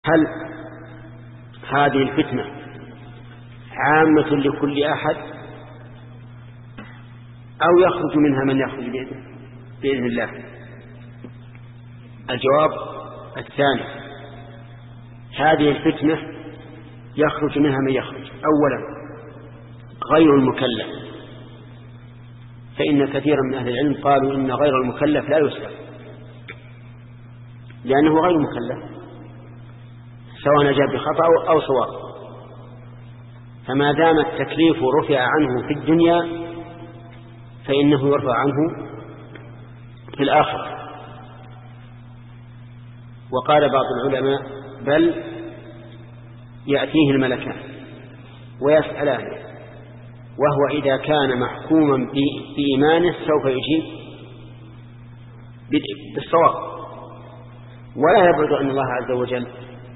هل هذه الفتنة عامة لكل أحد أو يخرج منها من يخرج بإذن الله؟ الجواب الثاني، هذه الفتنة يخرج منها من يخرج. أولا غير المكلف، فإن كثيرا من أهل العلم قالوا إن غير المكلف لا يسلم لأنه غير مكلف سواء نجا بخطأ أو صواب، فما دام التكليف رفع عنه في الدنيا فإنه يرفع عنه في الآخرة. وقال بعض العلماء بل يأتيه الملكان ويسألانه، وهو إذا كان محكوما بإيمانه سوف يجيب بالصواب، ولا يبعد أن الله عز وجل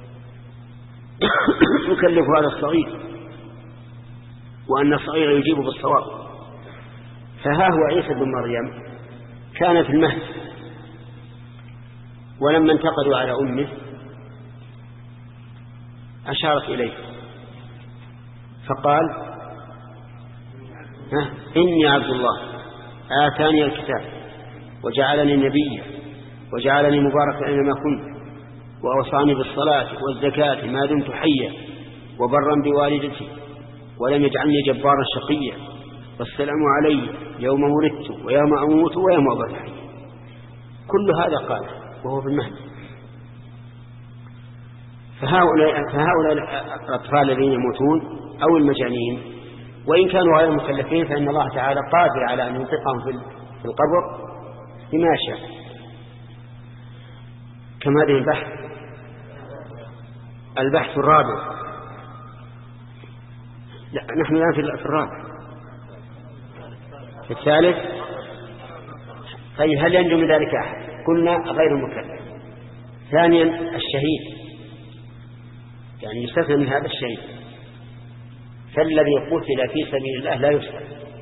يكلف هذا الصغير وأن الصغير يجيب بالصواب. فها هو عيسى بن مريم كان في المهد، ولما انتقدوا على أمه أشارت إليه فقال إني عبد الله آتاني الكتاب وجعلني نبيا وجعلني مباركا أينما كنت وأوصاني بالصلاة والزكاة ما دمت حيا وبرا بوالدتي ولم يجعلني جبارا شقيا والسلام علي يوم ولدت ويوم أموت ويوم أبعث حيا. كل هذا قال وهو في المهد. فهؤلاء الأطفال الذين يموتون أو المجانين وإن كانوا غير مكلفين فإن الله تعالى قادر على أن ينطقهم في القبر بما شاء. كما هذه البحث الرابع. لا، نحن الآن في الرابع، في الثالث. طيب هل ينجو من ذلك أحد؟ قلنا غير مكلف. ثانيا الشهيد، يعني يستثنى من هذا الشهيد، فالذي قتل في سبيل الله لا يسلم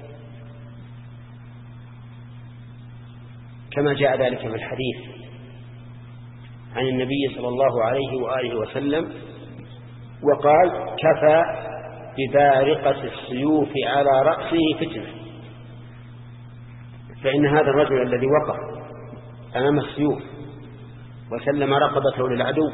كما جاء ذلك في الحديث عن النبي صلى الله عليه وآله وسلم وقال كفى ببارقة السيوف على رأسه فتنة. فإن هذا الرجل الذي وقف أمام السيوف وسلم رقبته للعدو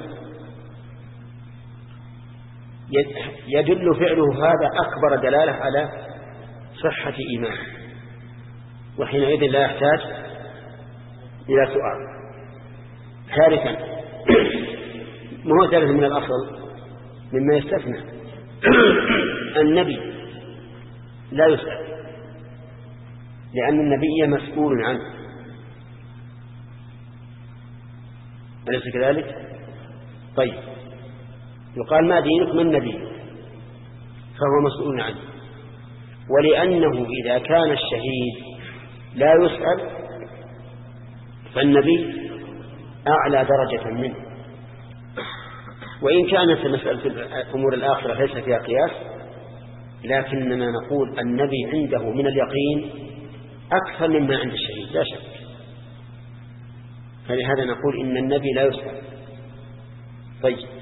يدل فعله هذا أكبر دلالة على صحة إيمانه، وحينئذ لا يحتاج إلى سؤال. ثالثا مهترف من الأصل مما يستثنى النبي لا يسأل لأن النبي مسؤول عنه، أليس كذلك؟ طيب يقال ما دينك من نبي فهو مسؤول عنه، ولأنه إذا كان الشهيد لا يسأل فالنبي أعلى درجة منه. وإن كانت مسألة الأمور الآخرة ليس فيها قياس، لكننا نقول النبي عنده من اليقين أكثر مما عند الشهيد لا شك، فلهذا نقول إن النبي لا يسأل. طيب